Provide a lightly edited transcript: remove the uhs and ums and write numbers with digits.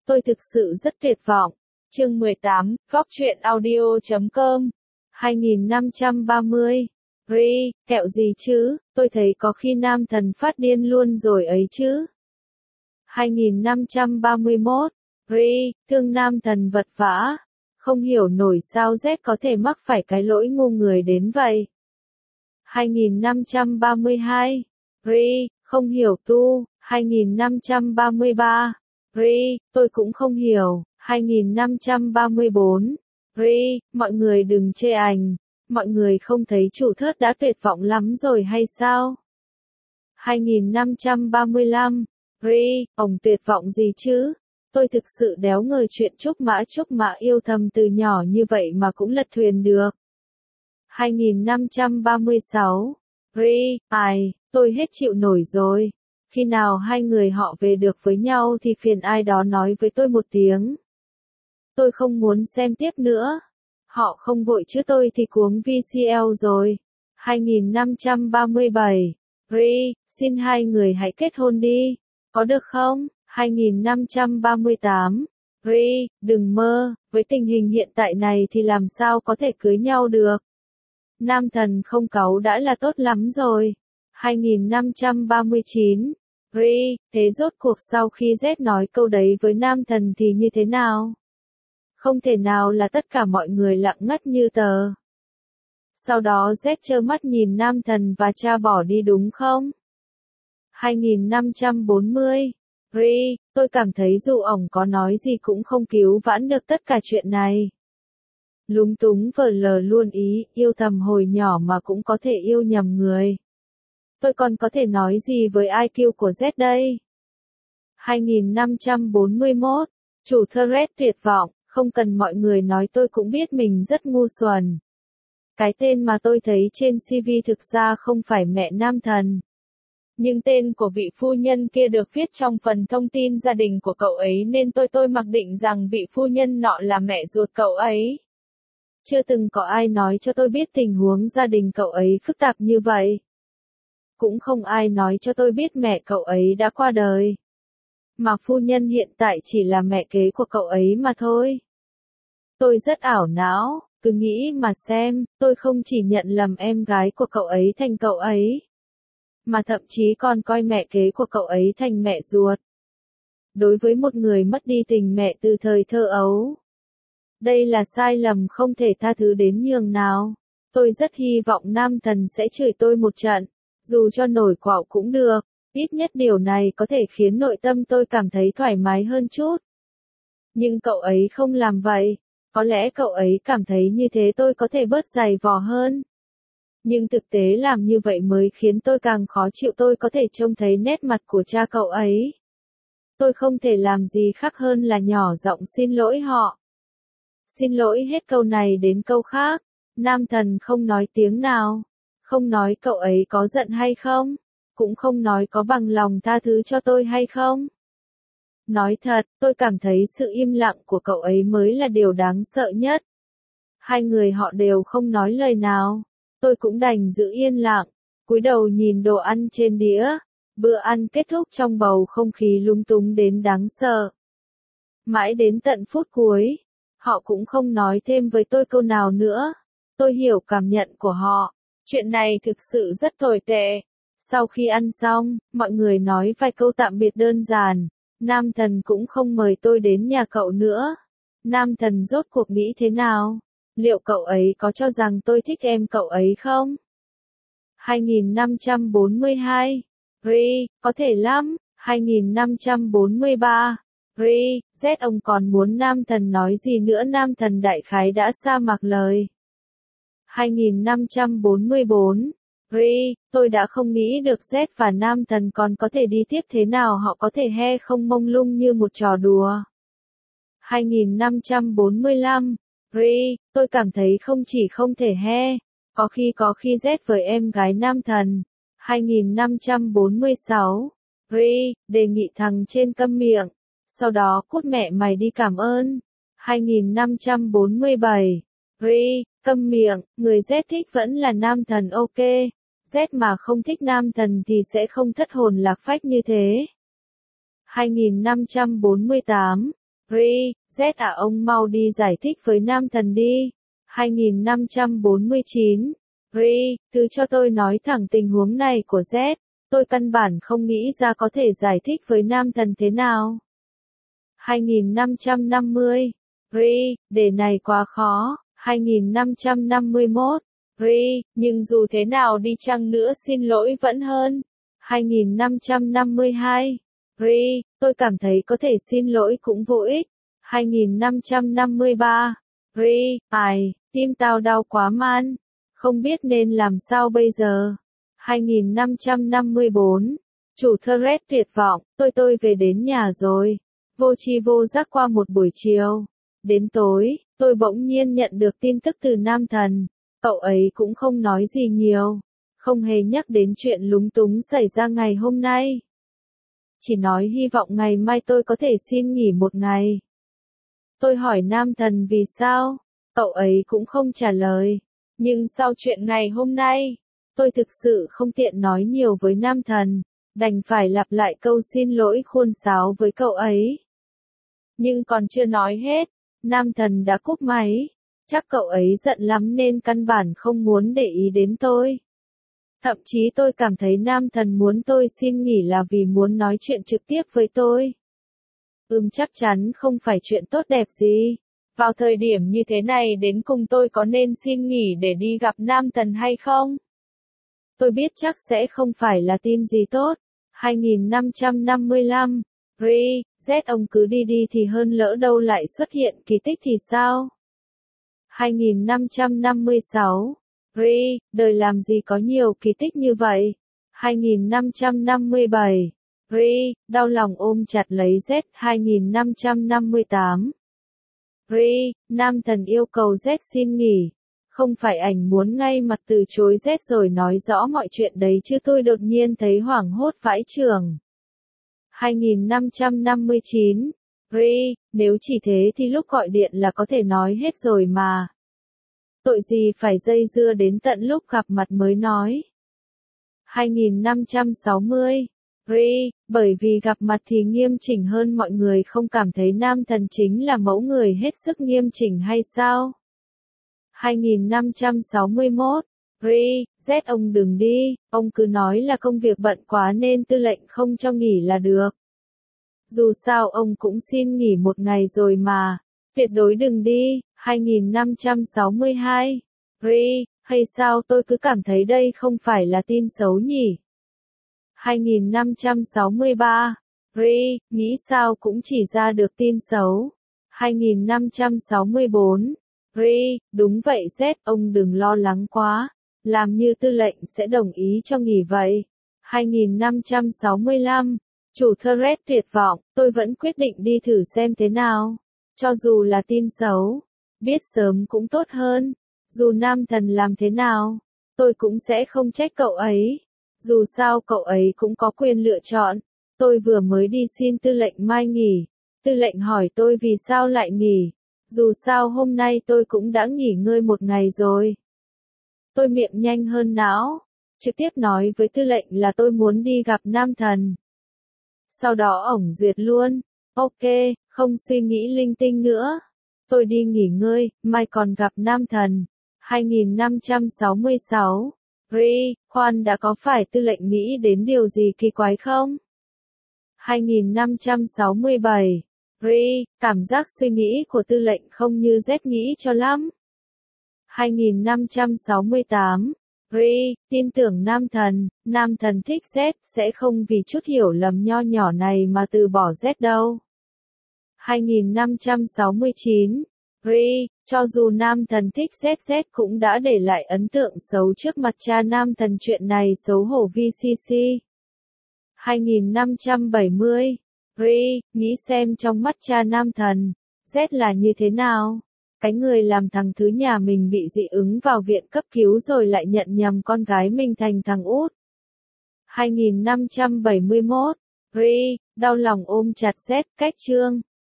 tôi thực sự rất tuyệt vọng. Chương 18, Góc truyện audio.com 2530. Ri, kẹo gì chứ, tôi thấy có khi nam thần phát điên luôn rồi ấy chứ. 2531. Ri, thương nam thần vật vã. Không hiểu nổi sao Z có thể mắc phải cái lỗi ngu người đến vậy. 2532. Ri, không hiểu tu. 2533. Ri, tôi cũng không hiểu. 2534. Ri, mọi người đừng chê ảnh. Mọi người không thấy chủ thớt đã tuyệt vọng lắm rồi hay sao? 2535. Ri, ông tuyệt vọng gì chứ? Tôi thực sự đéo ngờ chuyện Trúc Mã yêu thầm từ nhỏ như vậy mà cũng lật thuyền được. 2536. Ri, tôi hết chịu nổi rồi. Khi nào hai người họ về được với nhau thì phiền ai đó nói với tôi một tiếng. Tôi không muốn xem tiếp nữa. Họ không vội chứ tôi thì cuống VCL rồi. 2537. Ri, xin hai người hãy kết hôn đi. Có được không? 2538. Ri, đừng mơ, với tình hình hiện tại này thì làm sao có thể cưới nhau được. Nam thần không cáu đã là tốt lắm rồi. 2539. Ri, thế rốt cuộc sau khi Z nói câu đấy với nam thần thì như thế nào? Không thể nào là tất cả mọi người lặng ngắt như tờ. Sau đó Z trơ mắt nhìn nam thần và cha bỏ đi đúng không? 2540. Ri, tôi cảm thấy dù ổng có nói gì cũng không cứu vãn được tất cả chuyện này. Lúng túng vờ lờ luôn ý, yêu thầm hồi nhỏ mà cũng có thể yêu nhầm người. Tôi còn có thể nói gì với IQ của Z đây? 2541. Chủ thread tuyệt vọng, không cần mọi người nói tôi cũng biết mình rất ngu xuẩn. Cái tên mà tôi thấy trên CV thực ra không phải mẹ nam thần. Nhưng tên của vị phu nhân kia được viết trong phần thông tin gia đình của cậu ấy nên tôi mặc định rằng vị phu nhân nọ là mẹ ruột cậu ấy. Chưa từng có ai nói cho tôi biết tình huống gia đình cậu ấy phức tạp như vậy. Cũng không ai nói cho tôi biết mẹ cậu ấy đã qua đời. Mà phu nhân hiện tại chỉ là mẹ kế của cậu ấy mà thôi. Tôi rất ảo não, cứ nghĩ mà xem, tôi không chỉ nhận lầm em gái của cậu ấy thành cậu ấy. Mà thậm chí còn coi mẹ kế của cậu ấy thành mẹ ruột. Đối với một người mất đi tình mẹ từ thời thơ ấu. Đây là sai lầm không thể tha thứ đến nhường nào. Tôi rất hy vọng nam thần sẽ chửi tôi một trận. Dù cho nổi quạo cũng được. Ít nhất điều này có thể khiến nội tâm tôi cảm thấy thoải mái hơn chút. Nhưng cậu ấy không làm vậy. Có lẽ cậu ấy cảm thấy như thế tôi có thể bớt dày vò hơn. Nhưng thực tế làm như vậy mới khiến tôi càng khó chịu. Tôi có thể trông thấy nét mặt của cha cậu ấy. Tôi không thể làm gì khác hơn là nhỏ giọng xin lỗi họ. Xin lỗi hết câu này đến câu khác. Nam thần không nói tiếng nào. Không nói cậu ấy có giận hay không. Cũng không nói có bằng lòng tha thứ cho tôi hay không. Nói thật, tôi cảm thấy sự im lặng của cậu ấy mới là điều đáng sợ nhất. Hai người họ đều không nói lời nào. Tôi cũng đành giữ yên lặng, cúi đầu nhìn đồ ăn trên đĩa. Bữa ăn kết thúc trong bầu không khí lung túng đến đáng sợ. Mãi đến tận phút cuối, họ cũng không nói thêm với tôi câu nào nữa. Tôi hiểu cảm nhận của họ. Chuyện này thực sự rất tồi tệ. Sau khi ăn xong, mọi người nói vài câu tạm biệt đơn giản. Nam thần cũng không mời tôi đến nhà cậu nữa. Nam thần rốt cuộc nghĩ thế nào? Liệu cậu ấy có cho rằng tôi thích em cậu ấy không? 2542. Ri, có thể lắm. 2543. Ri, Z ông còn muốn nam thần nói gì nữa? Nam thần đại khái đã sa mặc lời. 2544. Ri, tôi đã không nghĩ được Z và nam thần còn có thể đi tiếp thế nào, họ có thể he không mông lung như một trò đùa. 2545. Ri, tôi cảm thấy không chỉ không thể he, có khi Z với em gái nam thần. 2546. Ri, đề nghị thằng trên câm miệng, sau đó cút mẹ mày đi cảm ơn. 2547. Ri, câm miệng, người Z thích vẫn là nam thần ok. Z mà không thích nam thần thì sẽ không thất hồn lạc phách như thế. 2548. Ri, Z à ông mau đi giải thích với nam thần đi. 2549. Ri, thứ cho tôi nói thẳng tình huống này của Z. Tôi căn bản không nghĩ ra có thể giải thích với nam thần thế nào. 2550. Ri, đề này quá khó. 2551. Ri, nhưng dù thế nào đi chăng nữa xin lỗi vẫn hơn. 2552. Ri, tôi cảm thấy có thể xin lỗi cũng vô ích. 2553. Ri, tim tao đau quá man. Không biết nên làm sao bây giờ. 2554. Chủ thread tuyệt vọng, tôi về đến nhà rồi. Vô tri vô giác qua một buổi chiều. Đến tối, tôi bỗng nhiên nhận được tin tức từ nam thần. Cậu ấy cũng không nói gì nhiều. Không hề nhắc đến chuyện lúng túng xảy ra ngày hôm nay. Chỉ nói hy vọng ngày mai tôi có thể xin nghỉ một ngày. Tôi hỏi nam thần vì sao, cậu ấy cũng không trả lời. Nhưng sau chuyện ngày hôm nay, tôi thực sự không tiện nói nhiều với nam thần, đành phải lặp lại câu xin lỗi khuôn sáo với cậu ấy. Nhưng còn chưa nói hết, nam thần đã cúp máy. Chắc cậu ấy giận lắm nên căn bản không muốn để ý đến tôi. Thậm chí tôi cảm thấy nam thần muốn tôi xin nghỉ là vì muốn nói chuyện trực tiếp với tôi. Chắc chắn không phải chuyện tốt đẹp gì. Vào thời điểm như thế này đến cùng tôi có nên xin nghỉ để đi gặp nam thần hay không? Tôi biết chắc sẽ không phải là tin gì tốt. 2555. Ri, Z ông cứ đi đi thì hơn lỡ đâu lại xuất hiện kỳ tích thì sao? 2556. Ri, đời làm gì có nhiều kỳ tích như vậy? 2557. Ri, đau lòng ôm chặt lấy Z. 2558. Ri, nam thần yêu cầu Z xin nghỉ. Không phải ảnh muốn ngay mặt từ chối Z rồi nói rõ mọi chuyện đấy chứ tôi đột nhiên thấy hoảng hốt vãi chưởng. 2559. Ri, nếu chỉ thế thì lúc gọi điện là có thể nói hết rồi mà. Tội gì phải dây dưa đến tận lúc gặp mặt mới nói. 2560. Ri, bởi vì gặp mặt thì nghiêm chỉnh hơn mọi người không cảm thấy nam thần chính là mẫu người hết sức nghiêm chỉnh hay sao? 2561. Ri, Z ông đừng đi, ông cứ nói là công việc bận quá nên tư lệnh không cho nghỉ là được. Dù sao ông cũng xin nghỉ một ngày rồi mà, tuyệt đối đừng đi. 2562. Ri, hay sao tôi cứ cảm thấy đây không phải là tin xấu nhỉ? 2563. Ri, nghĩ sao cũng chỉ ra được tin xấu. 2564. Ri, đúng vậy Z, ông đừng lo lắng quá, làm như tư lệnh sẽ đồng ý cho nghỉ vậy. 2565. Chủ thread tuyệt vọng, tôi vẫn quyết định đi thử xem thế nào. Cho dù là tin xấu, biết sớm cũng tốt hơn. Dù nam thần làm thế nào, tôi cũng sẽ không trách cậu ấy. Dù sao cậu ấy cũng có quyền lựa chọn. Tôi vừa mới đi xin tư lệnh mai nghỉ. Tư lệnh hỏi tôi vì sao lại nghỉ. Dù sao hôm nay tôi cũng đã nghỉ ngơi một ngày rồi. Tôi miệng nhanh hơn não. Trực tiếp nói với tư lệnh là tôi muốn đi gặp nam thần. Sau đó ổng duyệt luôn. Ok, không suy nghĩ linh tinh nữa. Tôi đi nghỉ ngơi, mai còn gặp nam thần. 2566. Ri, khoan đã có phải tư lệnh nghĩ đến điều gì kỳ quái không? 2567. Ri, cảm giác suy nghĩ của tư lệnh không như Z nghĩ cho lắm. 2568. Ri, tin tưởng nam thần thích Z, sẽ không vì chút hiểu lầm nho nhỏ này mà từ bỏ Z đâu. 2569. Ri, cho dù nam thần thích Z cũng đã để lại ấn tượng xấu trước mặt cha nam thần, chuyện này xấu hổ VCC. 2570. Ri, nghĩ xem trong mắt cha nam thần, Z là như thế nào? Cái người làm thằng thứ nhà mình bị dị ứng vào viện cấp cứu rồi lại nhận nhầm con gái mình thành thằng út. 2571. Ri, đau lòng ôm chặt Z, cách chương.